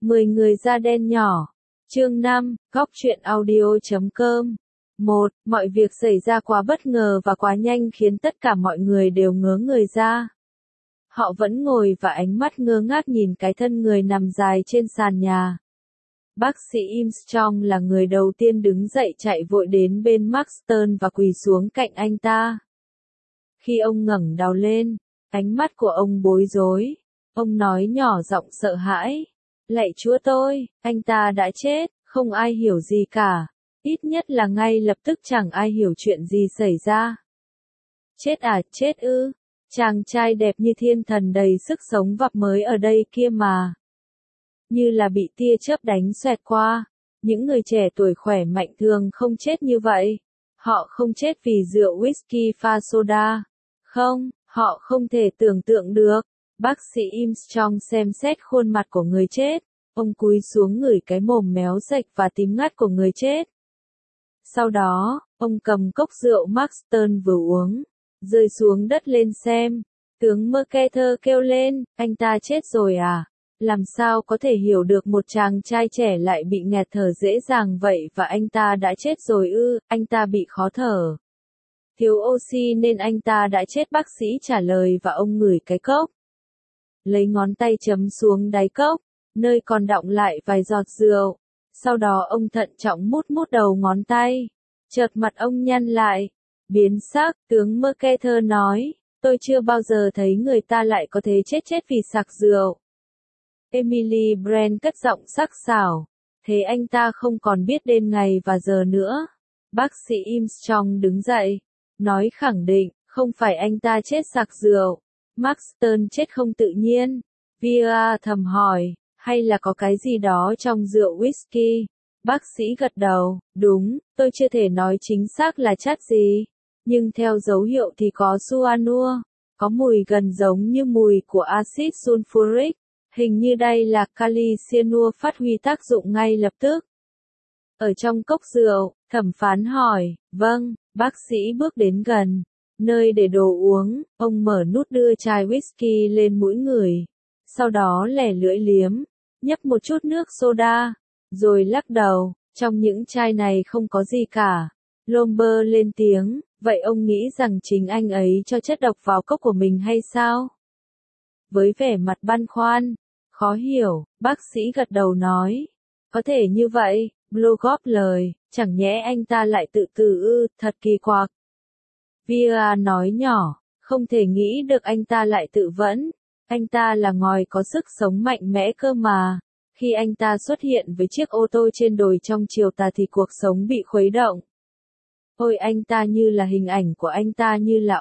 10 người da đen nhỏ. Chương 5, góc truyện audio.com. 1. Mọi việc xảy ra quá bất ngờ và quá nhanh khiến tất cả mọi người đều ngớ người ra. Họ vẫn ngồi và ánh mắt ngơ ngác nhìn cái thân người nằm dài trên sàn nhà. Bác sĩ Armstrong là người đầu tiên đứng dậy chạy vội đến bên Marston và quỳ xuống cạnh anh ta. Khi ông ngẩng đầu lên, ánh mắt của ông bối rối. Ông nói nhỏ giọng sợ hãi. Lạy Chúa tôi, anh ta đã chết, không ai hiểu gì cả. Ít nhất là ngay lập tức chẳng ai hiểu chuyện gì xảy ra. Chết à, chết ư? Chàng trai đẹp như thiên thần đầy sức sống vập mới ở đây kia mà. Như là bị tia chớp đánh xoẹt qua. Những người trẻ tuổi khỏe mạnh thường không chết như vậy. Họ không chết vì rượu whisky pha soda. Không, họ không thể tưởng tượng được. Bác sĩ Armstrong xem xét khuôn mặt của người chết. Ông cúi xuống ngửi cái mồm méo sạch và tím ngắt của người chết. Sau đó, ông cầm cốc rượu Marston vừa uống, rơi xuống đất lên xem. Tướng Mercator kêu lên, anh ta chết rồi à? Làm sao có thể hiểu được một chàng trai trẻ lại bị nghẹt thở dễ dàng vậy và anh ta đã chết rồi ư? Anh ta bị khó thở. Thiếu oxy nên anh ta đã chết, bác sĩ trả lời và ông ngửi cái cốc. Lấy ngón tay chấm xuống đáy cốc, nơi còn đọng lại vài giọt rượu. Sau đó ông thận trọng mút đầu ngón tay. Chợt mặt ông nhăn lại. Biến sắc, tướng Mercator nói, tôi chưa bao giờ thấy người ta lại có thể chết vì sặc rượu. Emily Brand cất giọng sắc sảo. Thế anh ta không còn biết đêm ngày và giờ nữa. Bác sĩ Armstrong đứng dậy, nói khẳng định, không phải anh ta chết sặc rượu. Marston chết không tự nhiên. Via thầm hỏi, hay là có cái gì đó trong rượu whisky? Bác sĩ gật đầu, đúng, tôi chưa thể nói chính xác là chất gì. Nhưng theo dấu hiệu thì có cyanua, có mùi gần giống như mùi của axit sulfuric. Hình như đây là kali cyanua phát huy tác dụng ngay lập tức. Ở trong cốc rượu, thẩm phán hỏi, vâng, bác sĩ bước đến gần. Nơi để đồ uống, ông mở nút đưa chai whisky lên mũi người. Sau đó lẻ lưỡi liếm, nhấp một chút nước soda, rồi lắc đầu, trong những chai này không có gì cả. Lomber lên tiếng, vậy ông nghĩ rằng chính anh ấy cho chất độc vào cốc của mình hay sao? Với vẻ mặt băn khoăn, khó hiểu, bác sĩ gật đầu nói, có thể như vậy, Blow góp lời, chẳng nhẽ anh ta lại tự tử ư, thật kỳ quặc. Via nói nhỏ, không thể nghĩ được anh ta lại tự vẫn. Anh ta là ngòi có sức sống mạnh mẽ cơ mà. Khi anh ta xuất hiện với chiếc ô tô trên đồi trong chiều tà thì cuộc sống bị khuấy động. Ôi anh ta như là hình ảnh của anh ta như là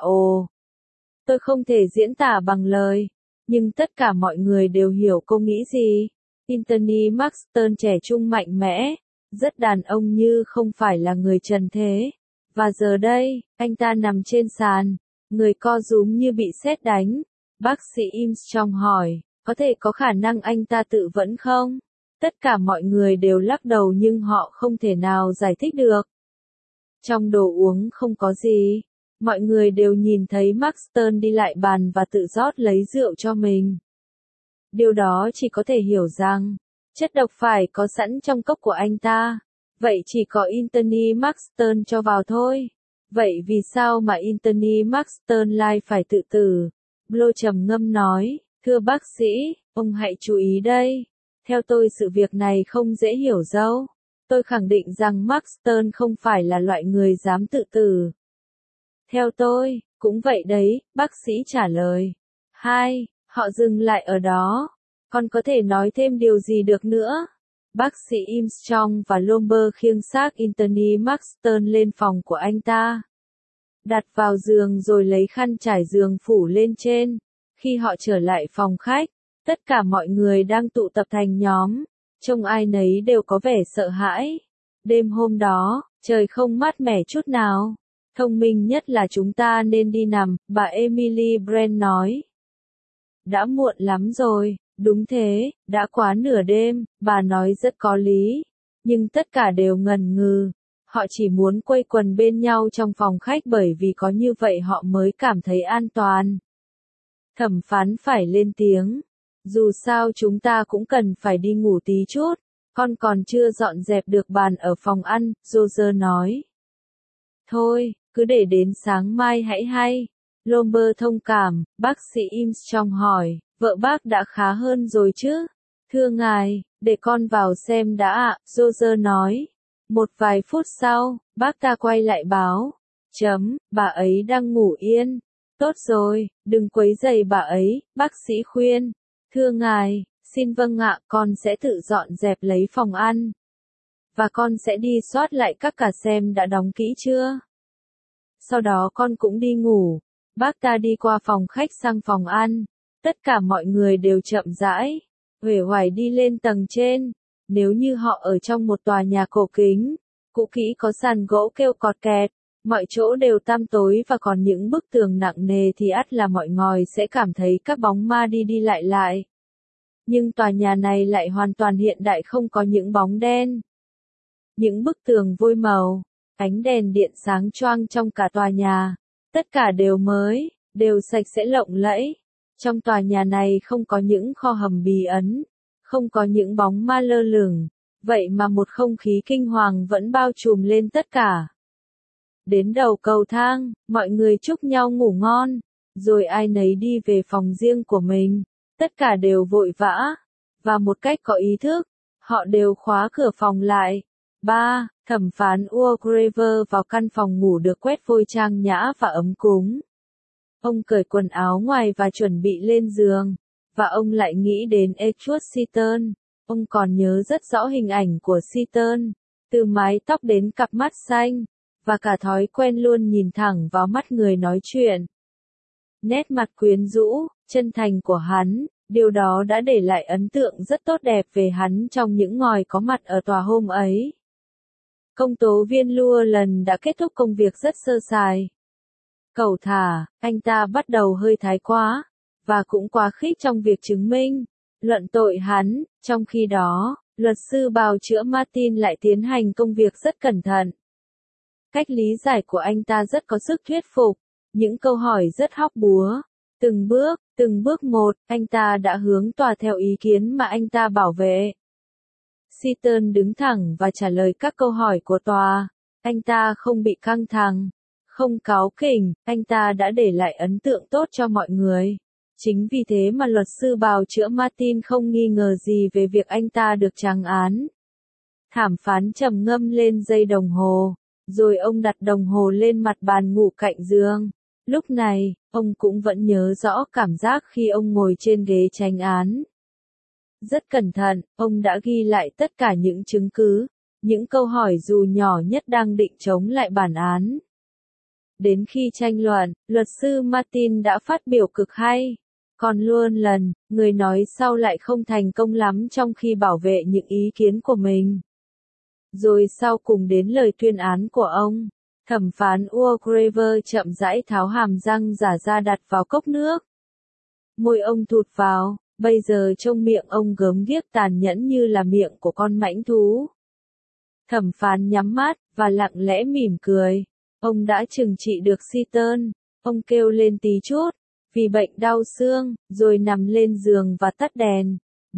tôi không thể diễn tả bằng lời. Nhưng tất cả mọi người đều hiểu cô nghĩ gì. Anthony Marston trẻ trung mạnh mẽ, rất đàn ông như không phải là người trần thế. Và giờ đây, anh ta nằm trên sàn, người co rúm như bị sét đánh. Bác sĩ Armstrong hỏi, có thể có khả năng anh ta tự vẫn không? Tất cả mọi người đều lắc đầu nhưng họ không thể nào giải thích được. Trong đồ uống không có gì. Mọi người đều nhìn thấy Marston đi lại bàn và tự rót lấy rượu cho mình. Điều đó chỉ có thể hiểu rằng, chất độc phải có sẵn trong cốc của anh ta. Vậy chỉ có Anthony Marston cho vào thôi. Vậy vì sao mà Anthony Marston lại phải tự tử? Blow trầm ngâm nói, thưa bác sĩ, ông hãy chú ý đây. Theo tôi sự việc này không dễ hiểu đâu. Tôi khẳng định rằng Marston không phải là loại người dám tự tử. Theo tôi, cũng vậy đấy, bác sĩ trả lời. 2. Họ dừng lại ở đó. Còn có thể nói thêm điều gì được nữa? Bác sĩ Armstrong và Lomber khiêng xác Anthony Marston lên phòng của anh ta. Đặt vào giường rồi lấy khăn trải giường phủ lên trên. Khi họ trở lại phòng khách, tất cả mọi người đang tụ tập thành nhóm. Trông ai nấy đều có vẻ sợ hãi. Đêm hôm đó, trời không mát mẻ chút nào. Thông minh nhất là chúng ta nên đi nằm, bà Emily Brand nói. Đã muộn lắm rồi, đúng thế, đã quá nửa đêm, bà nói rất có lý. Nhưng tất cả đều ngần ngừ. Họ chỉ muốn quây quần bên nhau trong phòng khách bởi vì có như vậy họ mới cảm thấy an toàn. Thẩm phán phải lên tiếng. Dù sao chúng ta cũng cần phải đi ngủ tí chút, con còn chưa dọn dẹp được bàn ở phòng ăn, Roger nói. Thôi, cứ để đến sáng mai hãy hay. Lomber thông cảm, bác sĩ Armstrong hỏi, vợ bác đã khá hơn rồi chứ? Thưa ngài, để con vào xem đã ạ, Roger nói. Một vài phút sau, bác ta quay lại báo. Bà ấy đang ngủ yên. Tốt rồi, đừng quấy rầy bà ấy, bác sĩ khuyên. Thưa ngài, xin vâng ạ, con sẽ tự dọn dẹp lấy phòng ăn. Và con sẽ đi soát lại các cả xem đã đóng kỹ chưa. Sau đó con cũng đi ngủ. Bác ta đi qua phòng khách sang phòng ăn. Tất cả mọi người đều chậm rãi, uể oải đi lên tầng trên. Nếu như họ ở trong một tòa nhà cổ kính, cũ kỹ có sàn gỗ kêu cọt kẹt, mọi chỗ đều tăm tối và còn những bức tường nặng nề thì ắt là mọi ngòi sẽ cảm thấy các bóng ma đi đi lại lại. Nhưng tòa nhà này lại hoàn toàn hiện đại, không có những bóng đen. Những bức tường vôi màu, ánh đèn điện sáng choang trong cả tòa nhà. Tất cả đều mới, đều sạch sẽ lộng lẫy. Trong tòa nhà này không có những kho hầm bí ẩn, không có những bóng ma lơ lửng. Vậy mà một không khí kinh hoàng vẫn bao trùm lên tất cả. Đến đầu cầu thang, mọi người chúc nhau ngủ ngon, rồi ai nấy đi về phòng riêng của mình. Tất cả đều vội vã, và một cách có ý thức, họ đều khóa cửa phòng lại. Thẩm phán Walgraver vào căn phòng ngủ được quét vôi trang nhã và ấm cúng. Ông cởi quần áo ngoài và chuẩn bị lên giường, và ông lại nghĩ đến Edward Seaton. Ông còn nhớ rất rõ hình ảnh của Seaton, từ mái tóc đến cặp mắt xanh, và cả thói quen luôn nhìn thẳng vào mắt người nói chuyện. Nét mặt quyến rũ, chân thành của hắn, điều đó đã để lại ấn tượng rất tốt đẹp về hắn trong những ngòi có mặt ở tòa hôm ấy. Công tố viên Llewellyn đã kết thúc công việc rất sơ sài. Cẩu thả, anh ta bắt đầu hơi thái quá, và cũng quá khích trong việc chứng minh, luận tội hắn. Trong khi đó, luật sư bào chữa Martin lại tiến hành công việc rất cẩn thận. Cách lý giải của anh ta rất có sức thuyết phục, những câu hỏi rất hóc búa. Từng bước một, anh ta đã hướng tòa theo ý kiến mà anh ta bảo vệ. Seaton đứng thẳng và trả lời các câu hỏi của tòa. Anh ta không bị căng thẳng, không cáu kỉnh, anh ta đã để lại ấn tượng tốt cho mọi người. Chính vì thế mà luật sư bào chữa Martin không nghi ngờ gì về việc anh ta được trắng án. Thẩm phán trầm ngâm lên giây đồng hồ, rồi ông đặt đồng hồ lên mặt bàn ngủ cạnh giường. Lúc này, ông cũng vẫn nhớ rõ cảm giác khi ông ngồi trên ghế tranh án. Rất cẩn thận, ông đã ghi lại tất cả những chứng cứ, những câu hỏi dù nhỏ nhất đang định chống lại bản án. Đến khi tranh luận, luật sư Martin đã phát biểu cực hay. Còn Llewellyn, người nói sau lại không thành công lắm trong khi bảo vệ những ý kiến của mình. Rồi sau cùng đến lời tuyên án của ông, thẩm phán Walgraver chậm rãi tháo hàm răng giả ra đặt vào cốc nước. Môi ông thụt vào, bây giờ trông miệng ông gớm ghiếc tàn nhẫn như là miệng của con mãnh thú. Thẩm phán nhắm mắt, và lặng lẽ mỉm cười. Ông đã trừng trị được Seaton. Ông kêu lên tí chút, vì bệnh đau xương, rồi nằm lên giường và tắt đèn.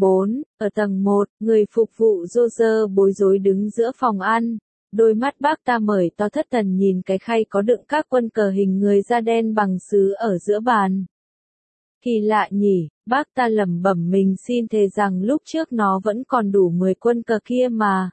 Ở tầng 1, người phục vụ Roger bối rối đứng giữa phòng ăn. Đôi mắt bác ta mở to thất thần nhìn cái khay có đựng các quân cờ hình người da đen bằng sứ ở giữa bàn. Kỳ lạ nhỉ, bác ta lẩm bẩm mình xin thề rằng lúc trước nó vẫn còn đủ 10 quân cờ kia mà.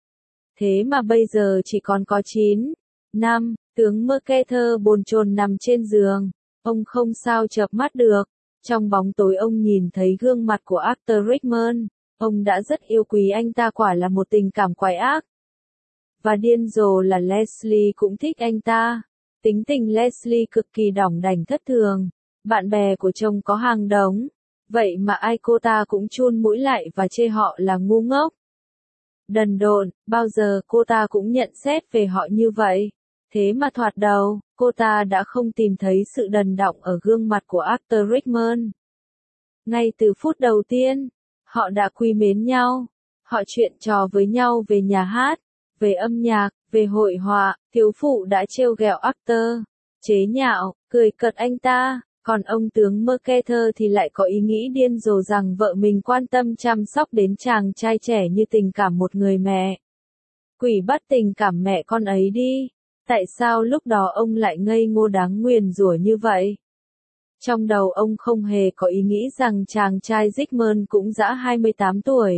Thế mà bây giờ chỉ còn có 9. Tướng Mercator bồn chồn nằm trên giường. Ông không sao chợp mắt được. Trong bóng tối ông nhìn thấy gương mặt của Arthur Rickman. Ông đã rất yêu quý anh ta, quả là một tình cảm quái ác. Và điên rồ là Leslie cũng thích anh ta. Tính tình Leslie cực kỳ đỏng đảnh thất thường. Bạn bè của chồng có hàng đống. Vậy mà ai cô ta cũng chun mũi lại và chê họ là ngu ngốc. Đần độn, bao giờ cô ta cũng nhận xét về họ như vậy. Thế mà thoạt đầu, cô ta đã không tìm thấy sự đần đọng ở gương mặt của Arthur Rickman. Ngay từ phút đầu tiên, họ đã quý mến nhau. Họ chuyện trò với nhau về nhà hát, về âm nhạc, về hội họa. Thiếu phụ đã trêu ghẹo Arthur, chế nhạo, cười cợt anh ta, Còn ông tướng Mercator thì lại có ý nghĩ điên rồ rằng vợ mình quan tâm chăm sóc đến chàng trai trẻ như tình cảm một người mẹ. Quỷ bắt tình cảm mẹ con ấy đi. Tại sao lúc đó ông lại ngây ngô đáng nguyền rủa như vậy? Trong đầu ông không hề có ý nghĩ rằng chàng trai Richmond cũng dã 28 tuổi.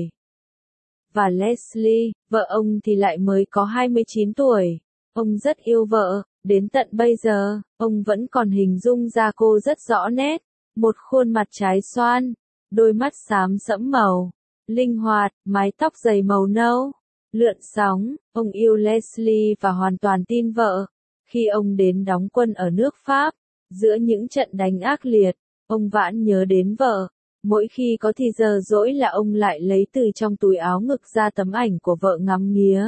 Và Leslie, vợ ông thì lại mới có 29 tuổi. Ông rất yêu vợ, đến tận bây giờ, ông vẫn còn hình dung ra cô rất rõ nét. Một khuôn mặt trái xoan, đôi mắt xám sẫm màu, linh hoạt, mái tóc dày màu nâu, lượn sóng. Ông yêu Leslie và hoàn toàn tin vợ. Khi ông đến đóng quân ở nước Pháp, giữa những trận đánh ác liệt, ông vãn nhớ đến vợ. Mỗi khi có thì giờ rỗi là ông lại lấy từ trong túi áo ngực ra tấm ảnh của vợ ngắm nghía.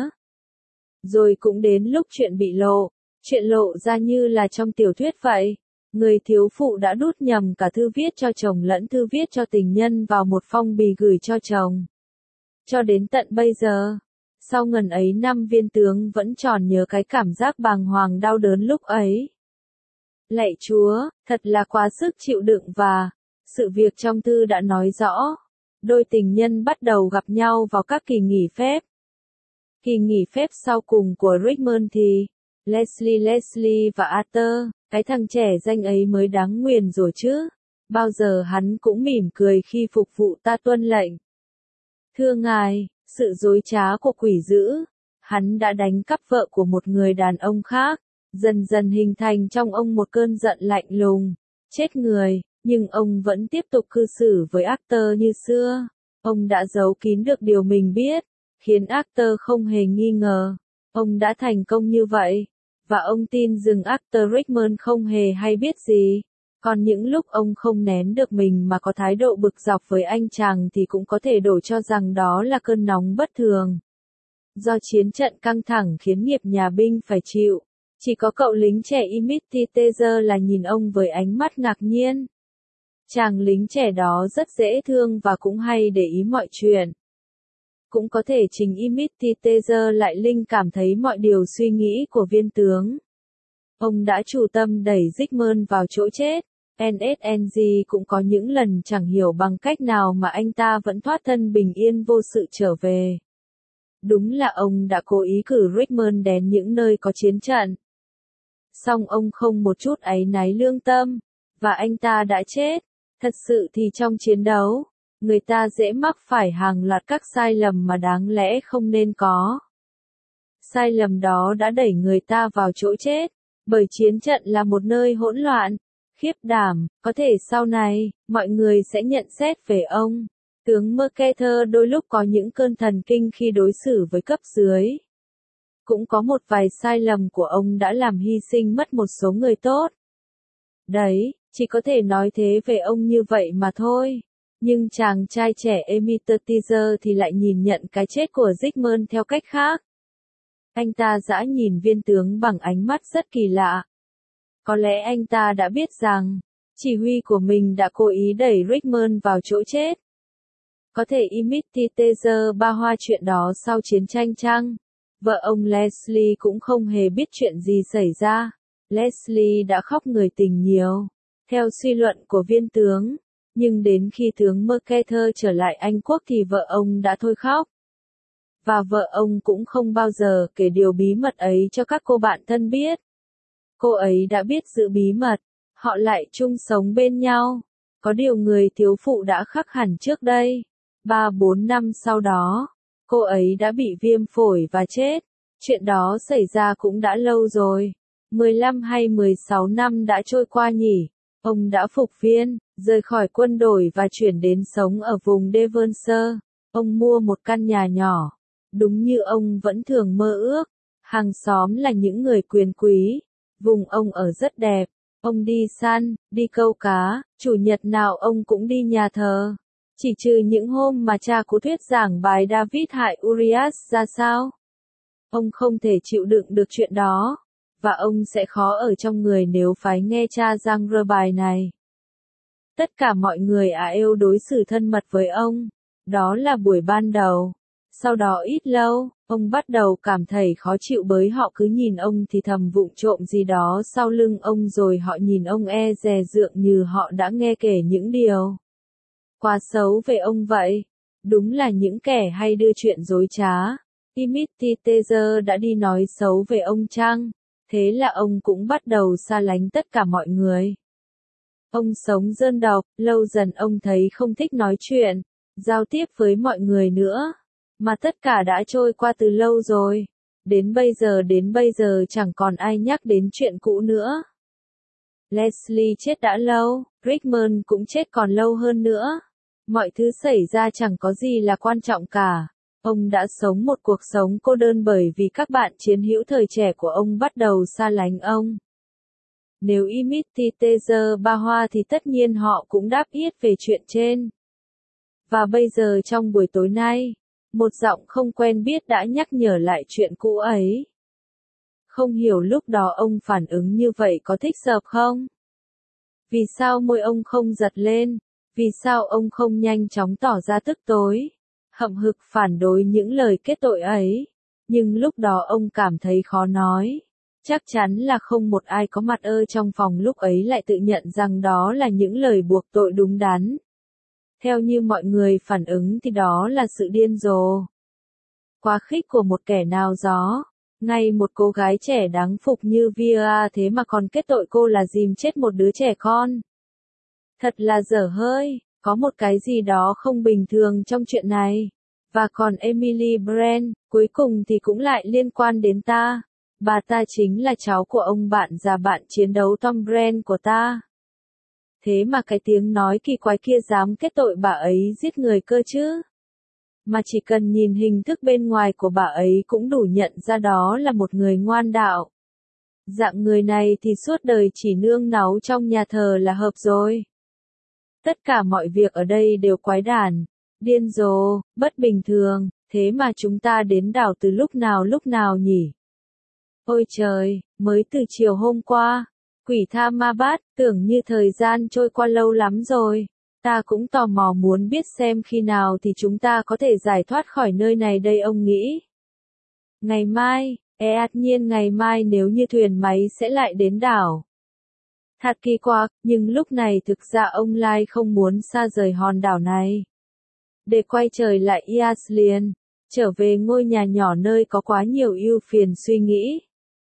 Rồi cũng đến lúc chuyện lộ ra như là trong tiểu thuyết vậy. Người thiếu phụ đã đút nhầm cả thư viết cho chồng lẫn thư viết cho tình nhân vào một phong bì gửi cho chồng. Cho đến tận bây giờ, sau ngần ấy năm Viên tướng vẫn tròn nhớ cái cảm giác bàng hoàng đau đớn lúc ấy. Lạy Chúa, thật là quá sức chịu đựng và, sự việc trong thư đã nói rõ, đôi tình nhân bắt đầu gặp nhau vào các kỳ nghỉ phép. Kỳ nghỉ phép sau cùng của Richmond thì, Leslie và Arthur, cái thằng trẻ danh ấy mới đáng nguyền rồi chứ. Bao giờ hắn cũng mỉm cười khi phục vụ ta tuân lệnh. Thưa ngài, sự dối trá của quỷ dữ, hắn đã đánh cắp vợ của một người đàn ông khác, dần dần hình thành trong ông một cơn giận lạnh lùng, chết người, nhưng ông vẫn tiếp tục cư xử với Arthur như xưa. Ông đã giấu kín được điều mình biết, khiến Arthur không hề nghi ngờ. Ông đã thành công như vậy, và ông tin rằng Arthur Richmond không hề hay biết gì. Còn những lúc ông không nén được mình mà có thái độ bực dọc với anh chàng thì cũng có thể đổ cho rằng đó là cơn nóng bất thường. Do chiến trận căng thẳng khiến nghiệp nhà binh phải chịu. Chỉ có cậu lính trẻ Imitizer là nhìn ông với ánh mắt ngạc nhiên. Chàng lính trẻ đó rất dễ thương và cũng hay để ý mọi chuyện. Cũng có thể chính Imitizer lại linh cảm thấy mọi điều suy nghĩ của viên tướng. Ông đã chủ tâm đẩy Richmond vào chỗ chết. NSNG cũng có những lần chẳng hiểu bằng cách nào mà anh ta vẫn thoát thân bình yên vô sự trở về. Đúng là ông đã cố ý cử Richmond đến những nơi có chiến trận. Song ông không một chút áy náy lương tâm, và anh ta đã chết. Thật sự thì trong chiến đấu, người ta dễ mắc phải hàng loạt các sai lầm mà đáng lẽ không nên có. Sai lầm đó đã đẩy người ta vào chỗ chết, bởi chiến trận là một nơi hỗn loạn, khiếp đảm, có thể sau này, mọi người sẽ nhận xét về ông. Tướng Mercator đôi lúc có những cơn thần kinh khi đối xử với cấp dưới. Cũng có một vài sai lầm của ông đã làm hy sinh mất một số người tốt. Đấy, chỉ có thể nói thế về ông như vậy mà thôi. Nhưng chàng trai trẻ Imitizer thì lại nhìn nhận cái chết của Richmond theo cách khác. Anh ta dã nhìn viên tướng bằng ánh mắt rất kỳ lạ. Có lẽ anh ta đã biết rằng, chỉ huy của mình đã cố ý đẩy Richmond vào chỗ chết. Có thể Imitizer ba hoa chuyện đó sau chiến tranh chăng? Vợ ông Leslie cũng không hề biết chuyện gì xảy ra. Leslie đã khóc người tình nhiều, theo suy luận của viên tướng. Nhưng đến khi tướng Mercator trở lại Anh quốc thì vợ ông đã thôi khóc. Và vợ ông cũng không bao giờ kể điều bí mật ấy cho các cô bạn thân biết. Cô ấy đã biết giữ bí mật, họ lại chung sống bên nhau. Có điều người thiếu phụ đã khác hẳn trước đây. 3-4 năm sau đó, cô ấy đã bị viêm phổi và chết. Chuyện đó xảy ra cũng đã lâu rồi. 15 hay 16 năm đã trôi qua nhỉ. Ông đã phục viên, rời khỏi quân đội và chuyển đến sống ở vùng Devonshire. Ông mua một căn nhà nhỏ. Đúng như ông vẫn thường mơ ước. Hàng xóm là những người quyền quý. Vùng ông ở rất đẹp. Ông đi săn, đi câu cá, chủ nhật nào ông cũng đi nhà thờ. Chỉ trừ những hôm mà cha cố thuyết giảng bài David hại Urias ra sao. Ông không thể chịu đựng được chuyện đó. Và ông sẽ khó ở trong người nếu phải nghe cha giảng bài này. Tất cả mọi người yêu đối xử thân mật với ông. Đó là buổi ban đầu. Sau đó ít lâu, Ông bắt đầu cảm thấy khó chịu bởi họ cứ nhìn ông thì thầm vụng trộm gì đó sau lưng ông rồi họ nhìn ông e dè dượng như họ đã nghe kể những điều quá xấu về ông vậy. Đúng là những kẻ hay đưa chuyện dối trá. Timothy Taylor đã đi nói xấu về ông chăng? Thế là ông cũng bắt đầu xa lánh tất cả mọi người. Ông sống đơn độc, lâu dần ông thấy không thích nói chuyện, giao tiếp với mọi người nữa. Mà tất cả đã trôi qua từ lâu rồi. Đến bây giờ chẳng còn ai nhắc đến chuyện cũ nữa. Leslie chết đã lâu, Rickman cũng chết còn lâu hơn nữa. Mọi thứ xảy ra chẳng có gì là quan trọng cả. Ông đã sống một cuộc sống cô đơn bởi vì các bạn chiến hữu thời trẻ của ông bắt đầu xa lánh ông. Nếu Timothy Taylor ba hoa thì tất nhiên họ cũng đáp yết về chuyện trên. Và bây giờ trong buổi tối nay, một giọng không quen biết đã nhắc nhở lại chuyện cũ ấy. Không hiểu lúc đó ông phản ứng như vậy có thích hợp không? Vì sao môi ông không giật lên? Vì sao ông không nhanh chóng tỏ ra tức tối, hậm hực phản đối những lời kết tội ấy? Nhưng lúc đó ông cảm thấy khó nói. Chắc chắn là không một ai có mặt trong phòng lúc ấy lại tự nhận rằng đó là những lời buộc tội đúng đắn. Theo như mọi người phản ứng thì đó là sự điên rồ, quá khích của một kẻ nào đó. Ngay một cô gái trẻ đáng phục như Via thế mà còn kết tội cô là dìm chết một đứa trẻ con. Thật là dở hơi, có một cái gì đó không bình thường trong chuyện này. Và còn Emily Brand, cuối cùng thì cũng lại liên quan đến ta. Bà ta chính là cháu của ông bạn già bạn chiến đấu Tom Brand của ta. Thế mà cái tiếng nói kỳ quái kia dám kết tội bà ấy giết người cơ chứ. Mà chỉ cần nhìn hình thức bên ngoài của bà ấy cũng đủ nhận ra đó là một người ngoan đạo. Dạng người này thì suốt đời chỉ nương náu trong nhà thờ là hợp rồi. Tất cả mọi việc ở đây đều quái đản, điên rồ, bất bình thường, thế mà chúng ta đến đảo từ lúc nào nhỉ? Ôi trời, mới từ chiều hôm qua, quỷ tha ma bát, tưởng như thời gian trôi qua lâu lắm rồi. Ta cũng tò mò muốn biết xem khi nào thì chúng ta có thể giải thoát khỏi nơi này đây ông nghĩ. Ngày mai, nhiên ngày mai nếu như thuyền máy sẽ lại đến đảo. Thật kỳ quặc, nhưng lúc này thực ra ông Lai không muốn xa rời hòn đảo này. Để quay trở lại Iceland, trở về ngôi nhà nhỏ nơi có quá nhiều ưu phiền suy nghĩ.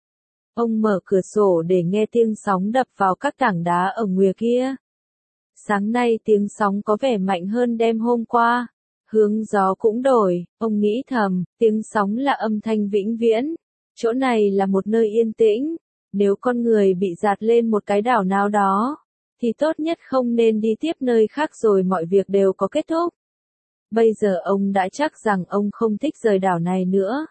Ông mở cửa sổ để nghe tiếng sóng đập vào các tảng đá ở ngoài kia. Sáng nay tiếng sóng có vẻ mạnh hơn đêm hôm qua. Hướng gió cũng đổi, ông nghĩ thầm, tiếng sóng là âm thanh vĩnh viễn. Chỗ này là một nơi yên tĩnh. Nếu con người bị dạt lên một cái đảo nào đó, thì tốt nhất không nên đi tiếp nơi khác rồi mọi việc đều có kết thúc. Bây giờ ông đã chắc rằng ông không thích rời đảo này nữa.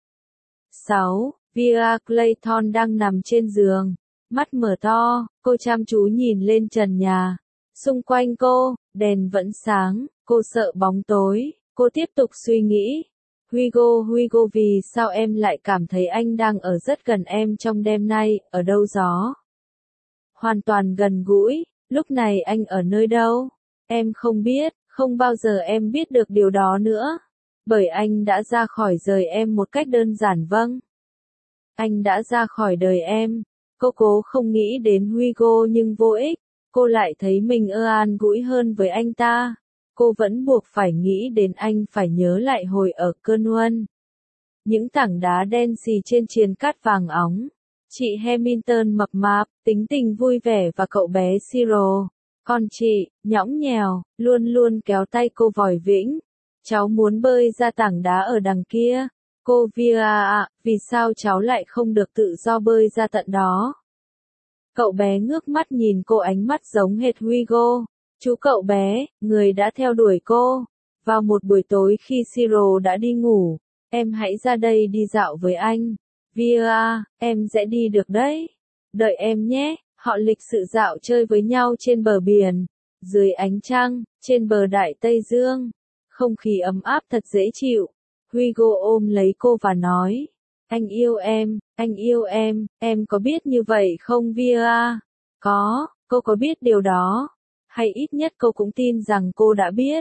6. Via Clayton đang nằm trên giường, mắt mở to, cô chăm chú nhìn lên trần nhà. Xung quanh cô, đèn vẫn sáng, cô sợ bóng tối, cô tiếp tục suy nghĩ. Hugo vì sao em lại cảm thấy anh đang ở rất gần em trong đêm nay, ở đâu đó? Hoàn toàn gần gũi, lúc này anh ở nơi đâu? Em không biết, không bao giờ em biết được điều đó nữa. Bởi anh đã ra khỏi đời em một cách đơn giản vâng. Anh đã ra khỏi đời em. Cô cố không nghĩ đến Hugo nhưng vô ích. Cô lại thấy mình an gũi hơn với anh ta. Cô vẫn buộc phải nghĩ đến anh phải nhớ lại hồi ở Cornwall. Những tảng đá đen xì trên triền cát vàng óng. Chị Hamilton mập mạp, tính tình vui vẻ và cậu bé Cyril. Còn chị, nhõng nhèo, luôn luôn kéo tay cô vòi vĩnh. Cháu muốn bơi ra tảng đá ở đằng kia. Cô Via ạ, vì sao cháu lại không được tự do bơi ra tận đó? Cậu bé ngước mắt nhìn cô ánh mắt giống hệt Hugo. Chú cậu bé, người đã theo đuổi cô. Vào một buổi tối khi Cyril đã đi ngủ, em hãy ra đây đi dạo với anh. Via, em sẽ đi được đấy. Đợi em nhé. Họ lịch sự dạo chơi với nhau trên bờ biển, dưới ánh trăng, trên bờ Đại Tây Dương. Không khí ấm áp thật dễ chịu. Hugo ôm lấy cô và nói, anh yêu em có biết như vậy không Via? Có, cô có biết điều đó. Hay ít nhất cô cũng tin rằng cô đã biết.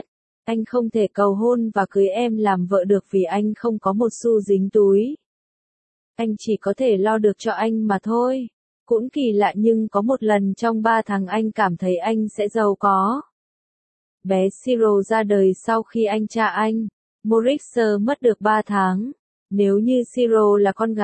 Anh không thể cầu hôn và cưới em làm vợ được vì anh không có một xu dính túi. Anh chỉ có thể lo được cho anh mà thôi. Cũng kỳ lạ nhưng có một lần trong 3 tháng anh cảm thấy anh sẽ giàu có. Bé Siro ra đời sau khi anh trai anh, Maurice mất được 3 tháng. Nếu Siro là con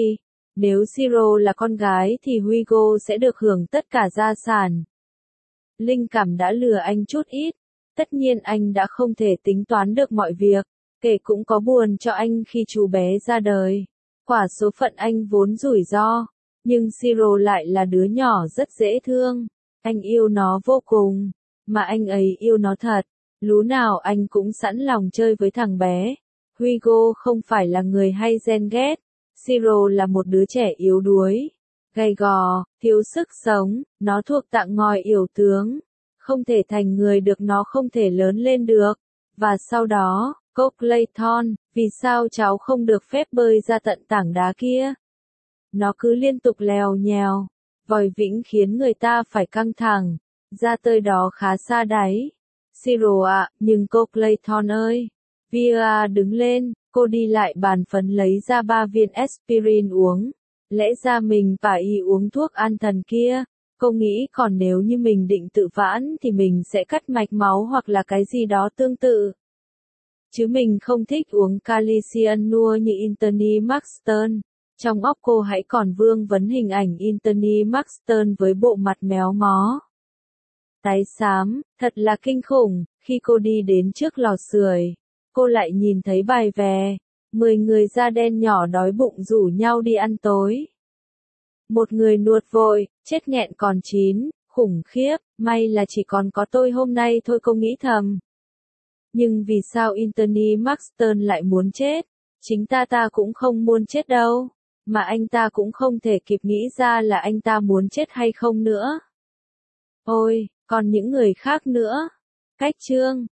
gái thì Hugo sẽ được hưởng tất cả gia sản. Linh cảm đã lừa anh chút ít. Tất nhiên anh đã không thể tính toán được mọi việc, kể cũng có buồn cho anh khi chú bé ra đời. Quả số phận anh vốn rủi ro, nhưng Siro lại là đứa nhỏ rất dễ thương. Anh yêu nó vô cùng, mà anh ấy yêu nó thật. Lú nào anh cũng sẵn lòng chơi với thằng bé. Hugo không phải là người hay ghen ghét. Siro là một đứa trẻ yếu đuối, gầy gò, thiếu sức sống, nó thuộc tạng ngòi yểu tướng. Không thể thành người được, nó không thể lớn lên được. Và sau đó, cô Clayton, vì sao cháu không được phép bơi ra tận tảng đá kia? Nó cứ liên tục lèo nhèo, vòi vĩnh khiến người ta phải căng thẳng, ra tới đó khá xa đáy. Siro ạ, nhưng cô Clayton ơi. Via đứng lên, cô đi lại bàn phấn lấy ra 3 viên aspirin uống. Lẽ ra mình phải uống thuốc an thần kia. Cô nghĩ còn nếu như mình định tự vãn thì mình sẽ cắt mạch máu hoặc là cái gì đó tương tự. Chứ mình không thích uống Calicianua như Anthony Maxton. Trong óc cô hãy còn vương vấn hình ảnh Anthony Maxton với bộ mặt méo mó, tái xám, thật là kinh khủng. Khi cô đi đến trước lò sưởi, cô lại nhìn thấy bài vè, 10 người da đen nhỏ đói bụng rủ nhau đi ăn tối. Một người nuốt vội, chết nghẹn còn 9, khủng khiếp, may là chỉ còn có tôi hôm nay thôi, cô nghĩ thầm. Nhưng vì sao Anthony Maxton lại muốn chết? Chính ta cũng không muốn chết đâu, mà anh ta cũng không thể kịp nghĩ ra là anh ta muốn chết hay không nữa. Ôi, còn những người khác nữa. Cách chương